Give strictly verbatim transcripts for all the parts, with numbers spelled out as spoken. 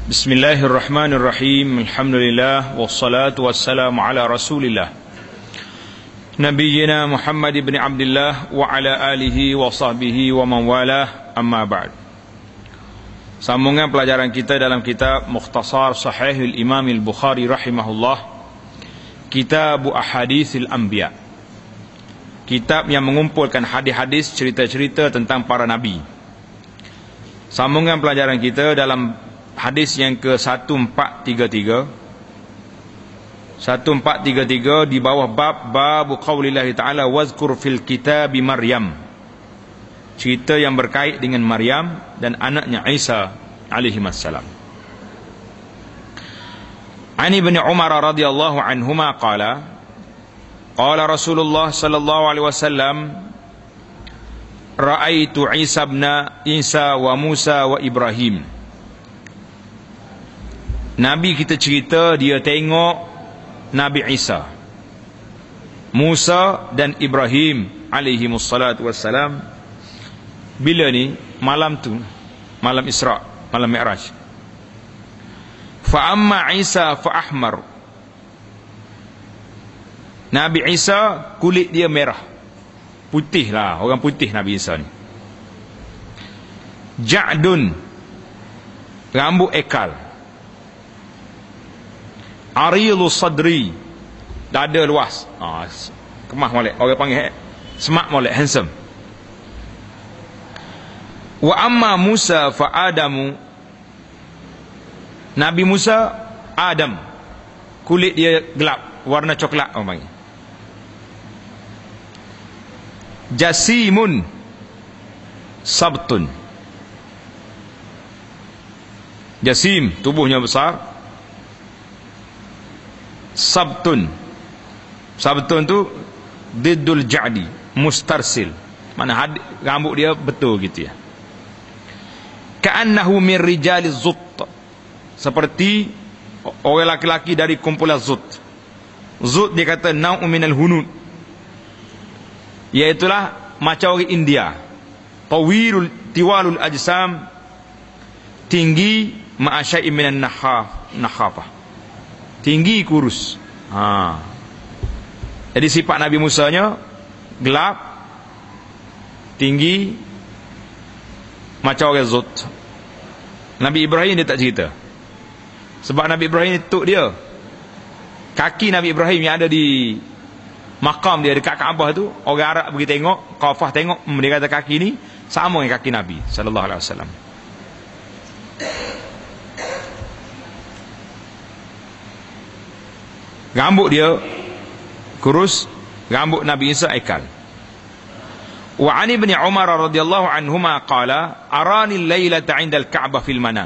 Bismillahirrahmanirrahim. Alhamdulillah wassalatu wassalamu ala Rasulillah Nabiyyina Muhammad ibn Abdullah wa ala alihi wa sahbihi wa man walah, amma ba'd. Sambungan pelajaran kita dalam kitab Mukhtasar Sahihul Imam Al-Bukhari rahimahullah, Kitab Ahaditsil Anbiya, kitab yang mengumpulkan hadis-hadis cerita-cerita tentang para nabi. Sambungan pelajaran kita dalam hadis yang ke seribu empat ratus tiga puluh tiga seribu empat ratus tiga puluh tiga di bawah bab bab qaulillahi ta'ala wazkur fil kitabi Maryam, cerita yang berkait dengan Maryam dan anaknya Isa alaihi wassalam. Ani bin Umar radhiyallahu anhuma qala qala Rasulullah sallallahu alaihi wasallam ra'aitu Isa ibn Isa wa Musa wa Ibrahim. Nabi kita cerita dia tengok Nabi Isa, Musa dan Ibrahim alaihi wassalatu wassalam. Bila ni? Malam tu, malam Isra, malam Mi'raj. Fa amma Isa fa ahmar. Nabi Isa kulit dia merah, putih lah, orang putih Nabi Isa ni. Ja'dun, rambut ekal. Arilu sadri, dada luas, ha, kemah molek, orang panggil smart molek, handsome. Wa amma Musa fa Adamu. Nabi Musa, Adam, kulit dia gelap, warna coklat orang panggil. Jasimun sabtun. Jasim, tubuhnya besar. Sabtun, sabtun tu diddul ja'di, mustarsil, mana had, rambut dia betul gitu ya. Ka'annahu min rijaliz zut, seperti orang laki-laki dari kumpulan zut. Zut dia kata nau'un minal hunud, iaitulah macam orang India. Tawirul tiwalul ajsam, tinggi ma'asyai minan nahaf, nahafah, tinggi kurus. Ha. Jadi sifat Nabi Musa nya gelap, tinggi, macam orang zut. Nabi Ibrahim dia tak cerita, sebab Nabi Ibrahim tuk dia, kaki Nabi Ibrahim yang ada di makam dia dekat Kaabah tu, orang Arab pergi tengok, Qafah tengok, dia kata kaki ni sama dengan kaki Nabi sallallahu alaihi wasallam. Rambut dia kurus, rambut Nabi Isa ekal. Wa ani bin Umar radhiyallahu anhuma qala arani al-lailata 'inda al-Ka'bah fil manam.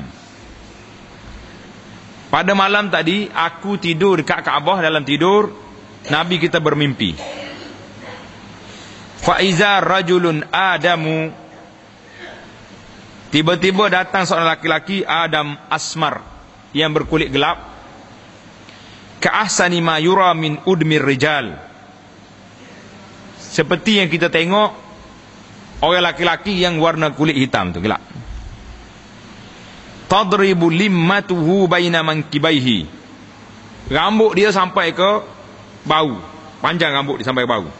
Pada malam tadi aku tidur dekat Kaabah, dalam tidur Nabi kita bermimpi. Fa iza rajulun Adamu, tiba-tiba datang seorang laki-laki Adam asmar, yang berkulit gelap. Ka'ahsani ma yura min udmir rijal, seperti yang kita tengok orang laki-laki yang warna kulit hitam tu gelap. Tadribu limmatuhu baina mankibaihi, rambut dia sampai ke bahu, panjang rambut dia sampai ke bahu.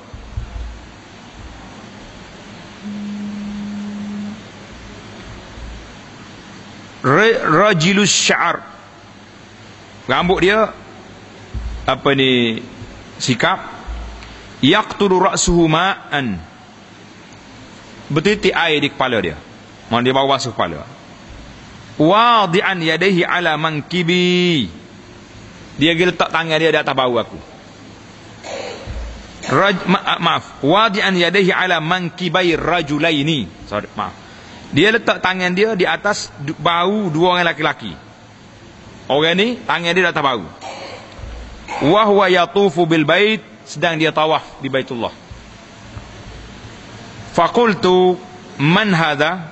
Rajilus sya'ar, rambut dia apa ni, sikap. Yaqturu ra'suhu ma'an, bertitik air di kepala dia, mana dia bawa basuh kepala. Wadi'an yadayhi ala mankibi, dia letak tangan dia di atas bahu aku. Raj, ma, maaf wadi'an yadayhi ala mankibai rajulaini, sorry, maaf, dia letak tangan dia di atas bahu dua orang laki-laki. Orang ni tangan dia di atas bahu. Wa huwa yatufu bil bait, sedang dia tawaf di Baitullah. Faqultu man hadha,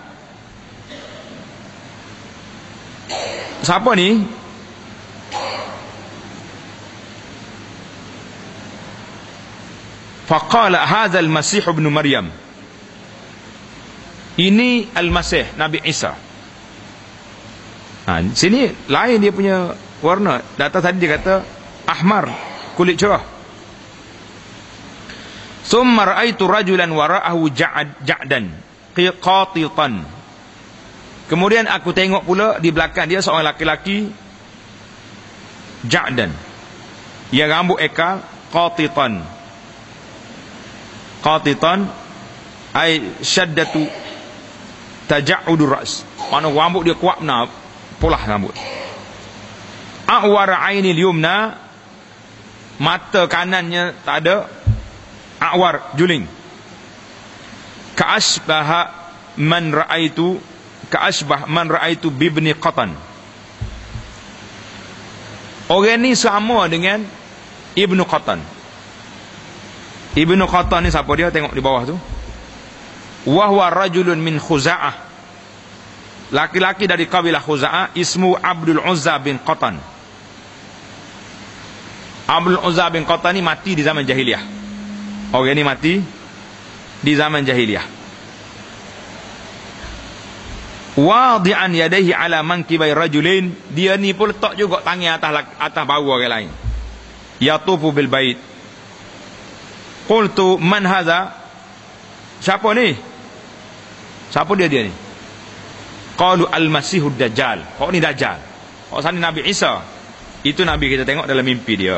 siapa ni? Faqala hadha al-Masih ibn Maryam, ini Al-Masih Nabi Isa. Ha, sini lain dia punya warna. Data tadi dia kata ahmar, kulit cerah. Summa ra'aitu rajulan wara'ahu ja'ad ja'dan qatitan. Kemudian aku tengok pula di belakang dia seorang laki-laki ja'dan, yang rambut ekal qatitan. Qatitan ai syaddatu taja'udur ra's. Mana rambut dia kuat benar, polah rambut. A'war ainil yumna, mata kanannya tak ada, a'war, juling. Ka'asbaha man ra'aitu ka'asbah man ra'aitu bibni Qatan. Orang ni sama dengan Ibnu Qatan. Ibnu Qatan ni siapa dia? Tengok di bawah tu. Wa huwa rajulun min Khuza'ah. Laki-laki dari kabilah Khuza'ah, ismu Abdul Uzza bin Qatan. Abdul Uzza bin Qatan ni mati di zaman jahiliyah. Orang ni mati di zaman jahiliyah. Wadi'an yadayhi ala mankibai rajulin, dia ni pun letak juga tangan atas atas bahu orang lain. Yatufu bil bait. Qultu man hadha? Siapa ni? Siapa dia dia ni? Qalu al-masihud dajjal. Oh ni dajjal. Oh sana Nabi Isa. Itu Nabi kita tengok dalam mimpi dia.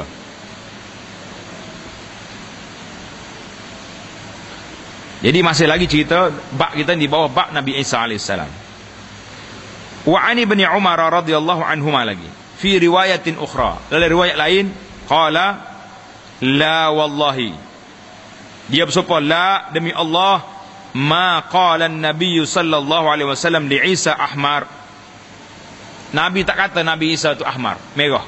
Jadi masih lagi cerita bab kita di bawah bab Nabi Isa alaihissalam. Wa ani bin Umar radhiyallahu anhuma lagi. Fi riwayatin ukhra. Dalam riwayat lain qala la wallahi. Dia bersumpah la demi Allah ma qala an-nabiy sallallahu alaihi wasallam li Isa ahmar. Nabi tak kata Nabi Isa itu ahmar, merah.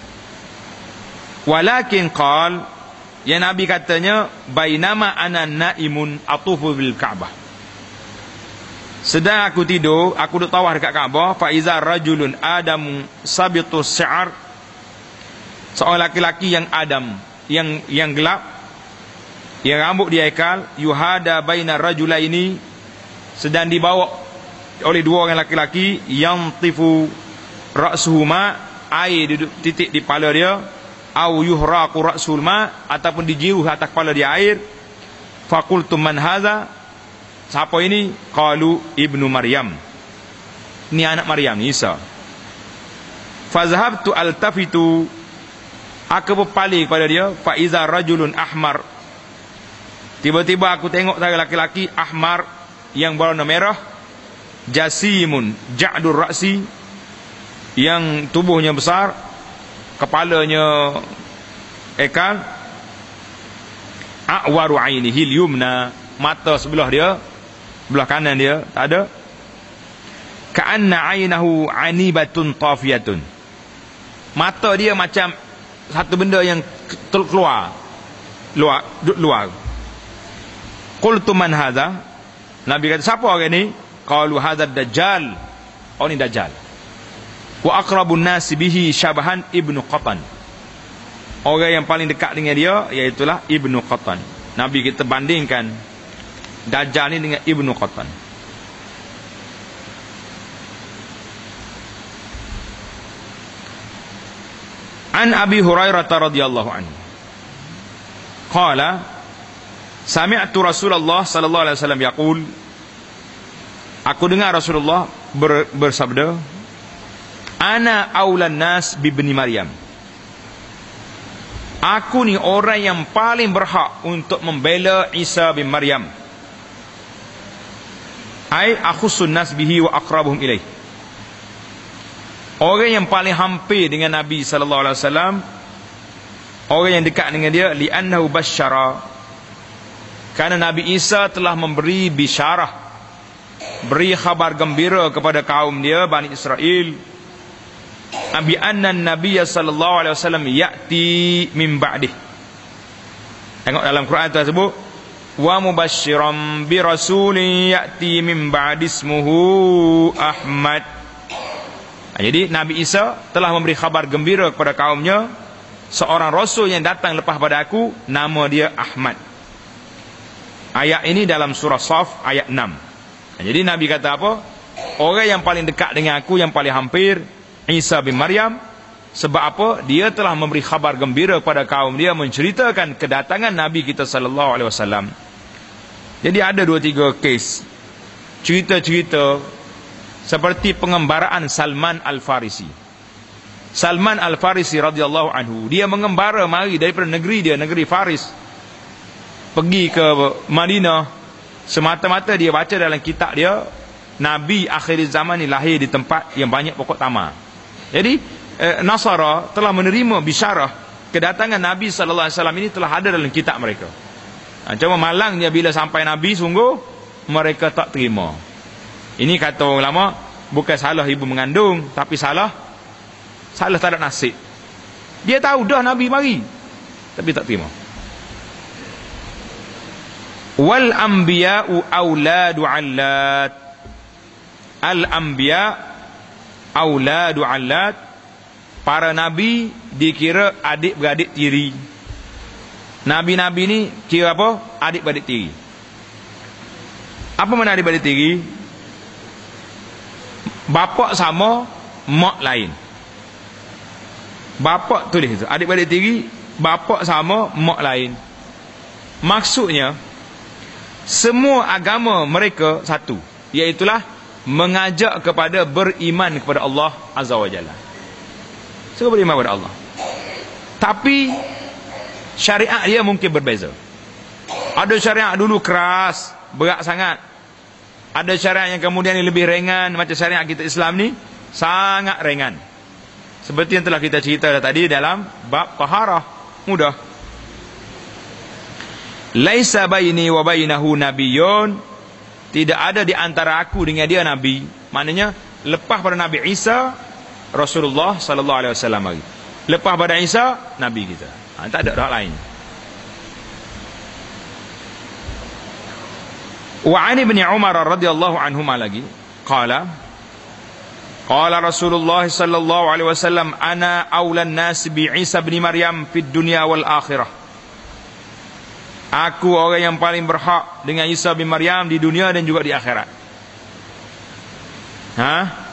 Walakin qal, ya Nabi katanya bainama ana naimun atufu bil Ka'bah. Sedang aku tidur, aku duduk tawaf dekat Kaabah, fa iza rajulun adam sabitu sya'r, seorang laki-laki yang adam, yang yang gelap, yang rambut dia ekal, yuhada baina rajulaini, sedang dibawa oleh dua orang laki-laki, yang tifu ra'suhuma, air duduk titik di kepala dia, au yuhraqu ra'sul ma, ataupun dijiruh atas kepala dia air. Faqultu man hadza? Siapa ini? Qalu ibnu Maryam. Ini anak Maryam, Isa. Fazhabtu altafitu, aku berpaling kepada dia, fa iza rajulun ahmar. Tiba-tiba aku tengok dari laki-laki ahmar yang berwarna merah, jasimun ja'dur ra'si, yang tubuhnya besar, kepalanya ekal, a'waru ainihi al-yumna, mata sebelah dia, belah kanan dia tak ada, ka'anna ainahu anibatun tafiyatun, mata dia macam satu benda yang keluar luar luar. Qultu man hadha? Nabi kata siapa orang ni? Qalu hadha dajjal. Oh ni dajjal. Wa aqrabun nasi bihi syabahan ibnu Qatan. Orang yang paling dekat dengan dia iaitulah Ibnu Qatan. Nabi kita bandingkan dajjal ni dengan Ibnu Qatan. An Abi Hurairah radhiyallahu anhu qala sami'tu Rasulullah sallallahu alaihi wasallam yaqul, aku dengar Rasulullah ber, bersabda, ana aulan nas bibni Maryam, aku ni orang yang paling berhak untuk membela Isa bin Maryam. Ai akhussun nas bihi wa aqrabuhum ilaih, orang yang paling hampir dengan Nabi sallallahu alaihi wasallam, orang yang dekat dengan dia, li'annahu basyara, kerana Nabi Isa telah memberi bisyarah, beri khabar gembira kepada kaum dia Bani Israel, Nabi anna Nabi sallallahu alaihi wasallam ya'ti min ba'dih. Tengok dalam Quran tersebut, wa mubasysyiran bi rasulin ya'ti min ba'di ismuhu Ahmad. Jadi Nabi Isa telah memberi khabar gembira kepada kaumnya, seorang rasul yang datang lepas pada aku, nama dia Ahmad. Ayat ini dalam surah Saf ayat enam. Jadi Nabi kata apa? orang yang paling dekat dengan aku, yang paling hampir, Isa bin Maryam. Sebab apa? Dia telah memberi khabar gembira kepada kaum dia, menceritakan kedatangan Nabi kita sallallahu alaihi wasallam. Jadi ada dua tiga kes cerita-cerita seperti pengembaraan Salman Al-Farisi. Salman Al-Farisi radhiyallahu anhu, dia mengembara mari daripada negeri dia, negeri Faris, pergi ke Madinah semata-mata dia baca dalam kitab dia, Nabi akhir zaman ni lahir di tempat yang banyak pokok tamar. Jadi eh, Nasara telah menerima bisyarah kedatangan Nabi sallallahu alaihi wasallam ini telah ada dalam kitab mereka. Ha, cuma malangnya bila sampai Nabi sungguh mereka tak terima. Ini kata orang lama, bukan salah ibu mengandung, tapi salah salah tak ada nasib. Dia tahu dah Nabi mari, tapi tak terima. Wal anbiya'u auladu 'allat. Al anbiya auladu 'allat. Para nabi dikira adik-beradik tiri. Nabi-nabi ni kira apa? Adik-beradik tiri. Apa makna adik-beradik tiri? Bapa sama, mak lain. Bapa tulis itu, adik-beradik tiri, bapa sama, mak lain. Maksudnya semua agama mereka satu, iaitulah mengajak kepada beriman kepada Allah Azza wa Jalla. Semua beriman kepada Allah. Tapi syariat dia mungkin berbeza. Ada syariat dulu keras, berat sangat. Ada syariat yang kemudian lebih ringan, macam syariat kita Islam ni sangat ringan. Seperti yang telah kita cerita tadi dalam bab taharah, mudah. Laisa baini wa bainahu nabiyyun. Tidak ada di antara aku dengan dia nabi. Maknanya lepas pada Nabi Isa, Rasulullah sallallahu alaihi wasallam lagi. Lepas pada Isa, nabi kita. Ha, tak ada dah lain. Wa an ibn Umar radhiyallahu anhuma lagi qala qala Rasulullah sallallahu alaihi wasallam ana aulan nas bi Isa bin Maryam fid dunya wal akhirah. Aku orang yang paling berhak dengan Isa bin Maryam di dunia dan juga di akhirat. Ha?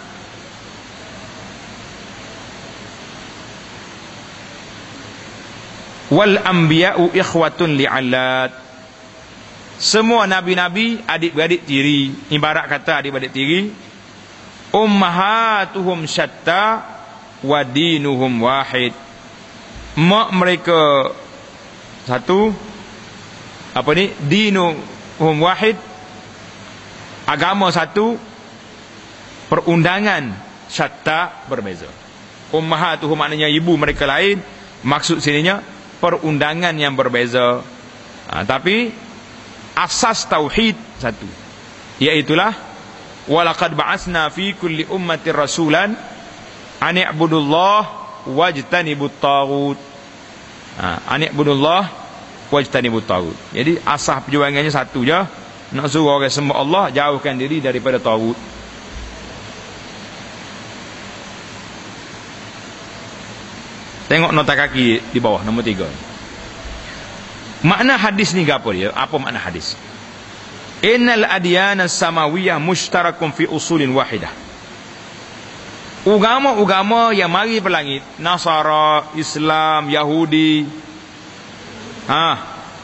Wal anbiya'u ikhwatun li'allat. Semua nabi-nabi adik-beradik tiri. Ibarat kata adik-beradik tiri. Ummahatuhum syatta wa dinuhum wahid. Mak mereka satu, apa ni, dinuhum wahid, agama satu, perundangan syatta, berbeza. Ummahatuhum maknanya ibu mereka lain, maksud sininya perundangan yang berbeza. Ha, tapi asas tauhid satu, iaitulah walaqad ba'atsna fi kulli ummatin rasulan an i'budullah wajtanibut taghut. Ha, an i'budullah wajtanibut taghut. Jadi asas perjuangannya satu je, nak suruh orang sembah Allah, jauhkan diri daripada taghut. Tengok nota kaki di bawah nombor tiga. Makna hadis ni apa dia? Apa makna hadis? Innal adyana samawiyah mushtarakun fi usulin wahidah. Agama-agama yang mari berlangit, Nasara, Islam, Yahudi, ha,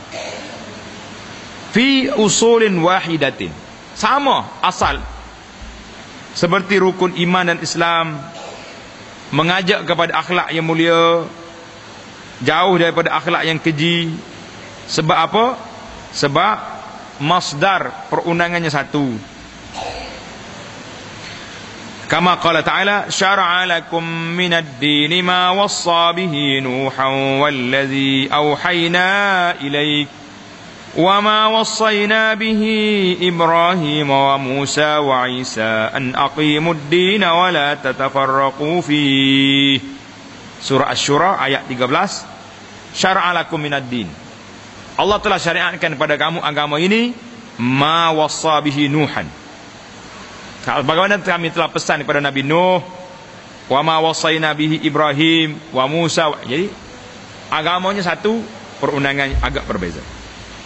fi usulin wahidatin, sama asal. Seperti rukun iman dan Islam, mengajak kepada akhlak yang mulia, jauh daripada akhlak yang keji. Sebab apa? Sebab masdar perundangannya satu. Kama qala ta'ala, syara'a lakum minad dini ma wassa bihi Nuhan wallazi awhayna ilaik wa ma wassayna bihi Ibrahim wa Musa wa Isa an aqimud dina wa la tatafarraqu fihi. Surah Asy-Syura ayat tiga belas. Syara'a lakum minad din. Allah telah syariatkan kepada kamu agama ini, ma wassa bihi Nuhan. Bagaimana kami telah pesan kepada Nabi Nuh, wa ma wassayna bihi Ibrahim wa Musa. Jadi agamanya satu, perundangan agak berbeza.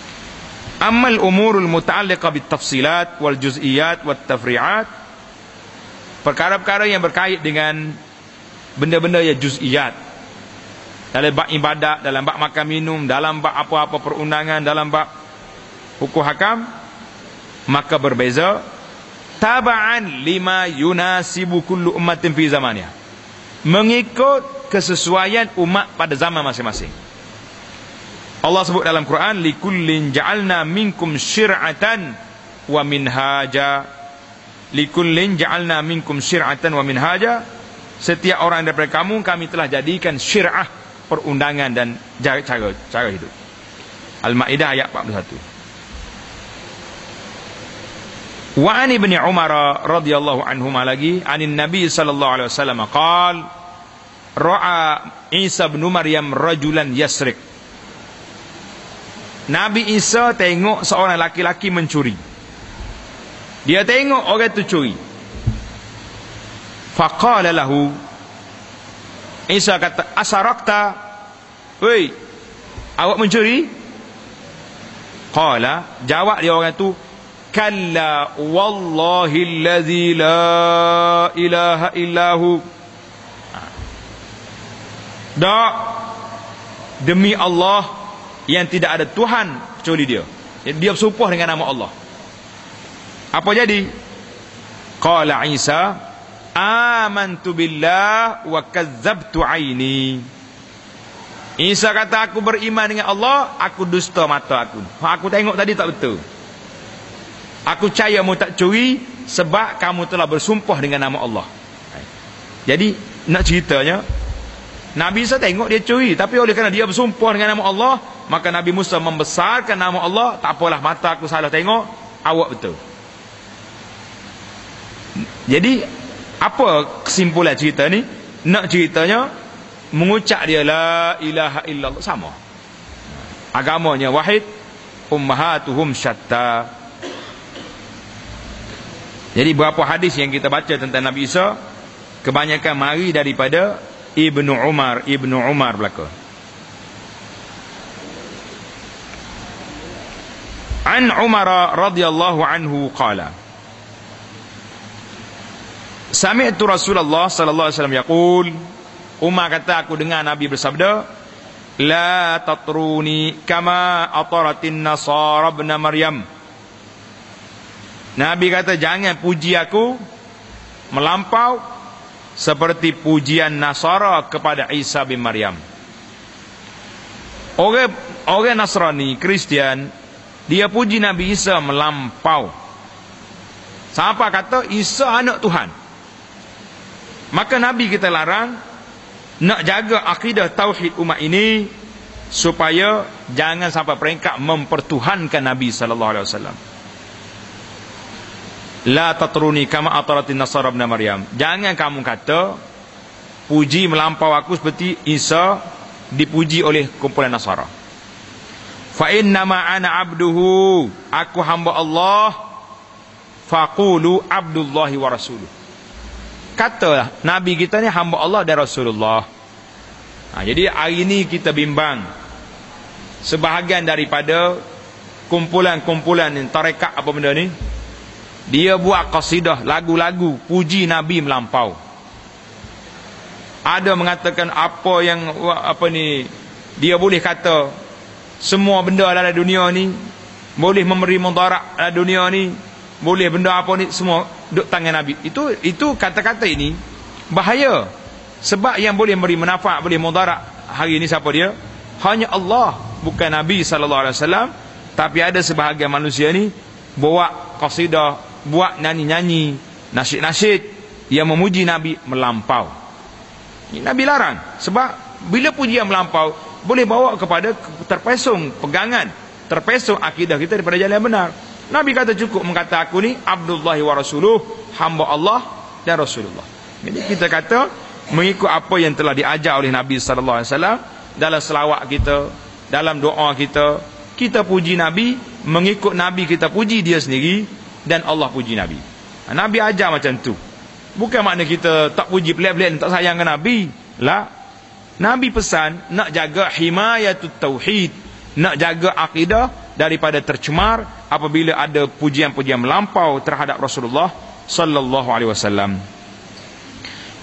Amal umurul muta'alliqah bit tafsilat wal juz'iyat wat tafri'at. perkara-perkara yang berkait dengan benda-benda yang juz'iyat, dalam bab ibadat, dalam bab makan minum, dalam bab apa-apa perundangan, dalam bab hukum hakam, maka berbeza taba'an lima yunasibu kullu ummatin fi zamaniha, mengikut kesesuaian umat pada zaman masing-masing. Allah sebut dalam Quran, likullin ja'alna minkum syir'atan wa minhaja. Likullin ja'alna minkum syir'atan wa minhaja, setiap orang daripada kamu kami telah jadikan syir'ah, perundangan dan cara cara hidup. Al-Maidah ayat empat puluh satu. Wa an ibni Umar radhiyallahu anhuma lagi, anin Nabi sallallahu alaihi wasallam qaal, ra'a Isa bin Maryam rajulan yasrik. Nabi Isa tengok seorang laki-laki mencuri. Dia tengok orang tu curi. Faqala lahu, Isa kata, asarakta, woi, awak mencuri? Qala, jawab dia orang tu, kalla wallahi allazi la ilaha illahu. Tak, demi Allah yang tidak ada Tuhan kecuali dia. Dia bersumpah dengan nama Allah. Apa jadi? Qala Isa, amantu billah wa kazzabtu aini. Isa kata, aku beriman dengan Allah, aku dusta mata aku. Aku tengok tadi tak betul. Aku percaya kamu tak curi sebab kamu telah bersumpah dengan nama Allah. Jadi nak ceritanya, Nabi Isa tengok dia curi, tapi oleh kerana dia bersumpah dengan nama Allah, maka Nabi Musa membesarkan nama Allah. Tak apalah, mata aku salah tengok, awak betul. Jadi apa kesimpulan cerita ni? Nak ceritanya, mengucap dia la ilaha illallah sama. Agamanya wahid, ummahatuhum syatta. Jadi berapa hadis yang kita baca tentang Nabi Isa, kebanyakan mari daripada Ibnu Umar, Ibnu Umar belaka. An Umar radhiyallahu anhu qala, sami'tu Rasulullah sallallahu alaihi wasallam yaqul, Umar kata, aku dengar Nabi bersabda, la tatruni kama ataratin nasara ibn Maryam. Nabi kata, jangan puji aku melampau seperti pujian Nasara kepada Isa bin Maryam. Orang orang Nasrani, Kristian, dia puji Nabi Isa melampau. Siapa kata Isa anak Tuhan? Maka Nabi kita larang nak jaga akidah tauhid umat ini supaya jangan sampai peringkat mempertuhankan Nabi sallallahu alaihi wasallam. La tatruni kama ataratin nasara ibn Maryam. Jangan kamu kata puji melampau aku seperti Isa dipuji oleh kumpulan Nasara. Fa innama ana abduhu, aku hamba Allah. Faqulu abdullahi wa rasuluh. Katalah Nabi kita ni hamba Allah dan Rasulullah. Ha, jadi hari ini kita bimbang sebahagian daripada kumpulan-kumpulan tarekat apa benda ni, dia buat qasidah, lagu-lagu puji Nabi melampau. Ada mengatakan apa yang apa ni, dia boleh kata semua benda dalam dunia ni, boleh memberi mudarat dalam dunia ni, boleh benda apa ni semua duduk tangan Nabi. Itu itu kata-kata ini bahaya. Sebab yang boleh memberi manfaat, boleh mudarat hari ini siapa dia? Hanya Allah, bukan Nabi sallallahu alaihi wasallam. Tapi ada sebahagian manusia ni buat qasidah, buat nyanyi-nyanyi, nasyid-nasyid yang memuji Nabi melampau. Nabi larang. Sebab bila pujian melampau boleh bawa kepada terpesong pegangan, terpesong akidah kita daripada jalan yang benar. Nabi kata cukup mengata aku ni Abdullahi wa Rasuluh, hamba Allah dan Rasulullah. Jadi kita kata mengikut apa yang telah diajar oleh Nabi sallallahu alaihi wasallam dalam selawat kita, dalam doa kita, kita puji Nabi, mengikut Nabi kita puji dia sendiri dan Allah puji Nabi. Nabi ajar macam tu. Bukan makna kita tak puji pelik-pelik, tak sayangkan Nabi. Lah. Nabi pesan nak jaga himayatut tauhid, nak jaga akidah daripada tercemar apabila ada pujian-pujian melampau terhadap Rasulullah sallallahu alaihi wasallam.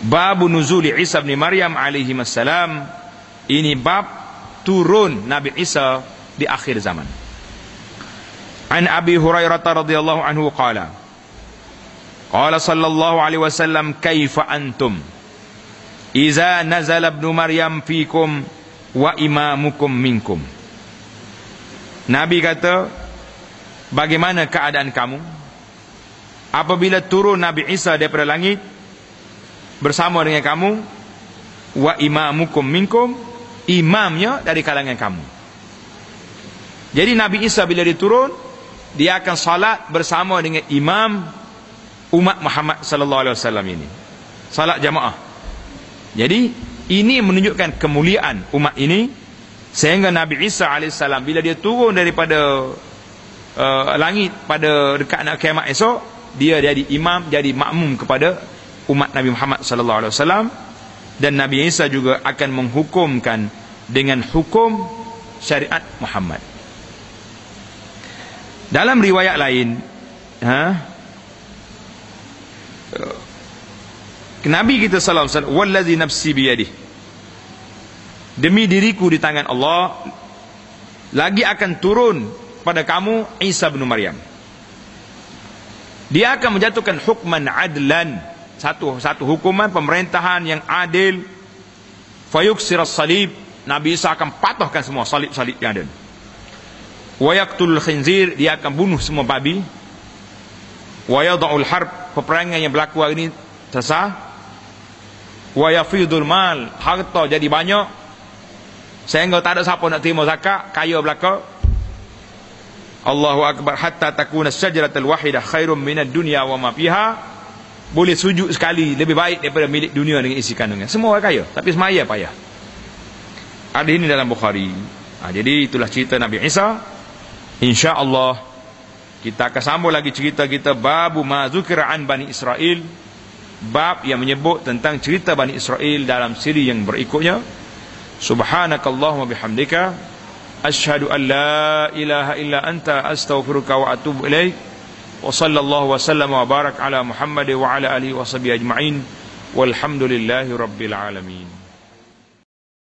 Bab nuzuli Isa bin Maryam alaihi assalam. Ini bab turun Nabi Isa di akhir zaman. An Abi Hurairah radhiyallahu anhu qala qala sallallahu alaihi wasallam kaifa antum iza nazala ibnu Maryam fikum wa imamukum minkum. Nabi kata, bagaimana keadaan kamu apabila turun Nabi Isa daripada langit bersama dengan kamu, wa imamukum minkum, imamnya dari kalangan kamu. Jadi Nabi Isa bila dia turun, dia akan salat bersama dengan imam umat Muhammad sallallahu alaihi wasallam ini. Salat jamaah. Jadi ini menunjukkan kemuliaan umat ini, sehingga Nabi Isa alaihissalam bila dia turun daripada uh, langit pada dekat nak kiamat esok, dia jadi imam, jadi makmum kepada umat Nabi Muhammad sallallahu alaihi wasallam, dan Nabi Isa juga akan menghukumkan dengan hukum syariat Muhammad. Dalam riwayat lain, ha, Nabi kita sallallahu alaihi wasallam, wallazi nafsi biyadih, demi diriku di tangan Allah, lagi akan turun pada kamu Isa bin Maryam. Dia akan menjatuhkan hukman adlan, satu satu hukuman pemerintahan yang adil. Fayuksiras salib, Nabi Isa akan patahkan semua salib-salib yang ada. Wa yaqtul khinzir, dia akan bunuh semua babi. Wa yad'ul harb, peperangan yang berlaku hari ini selesai. Wa yafidul mal, harta jadi banyak sehingga tak ada siapa nak terima zakat, kaya belaka. Allahu akbar, hatta takuna syajaratul wahidah khairum minad dunya wa ma fiha. Boleh sujud sekali lebih baik daripada milik dunia dengan isi kandungan. Semua orang kaya, tapi semaya payah. Ada ini dalam Bukhari. Ha, jadi itulah cerita Nabi Isa. InsyaAllah kita akan sambung lagi cerita kita babu ma zukira an Bani Israel, bab yang menyebut tentang cerita Bani Israel dalam siri yang berikutnya. Subhanakallahumma bihamdika asyhadu an la ilaha illa anta astaghfiruka wa atubu ilaik. Wa sallallahu wa sallam wa barak ala Muhammad wa ala alihi wa sahbihi ajma'in walhamdulillahi rabbil alamin.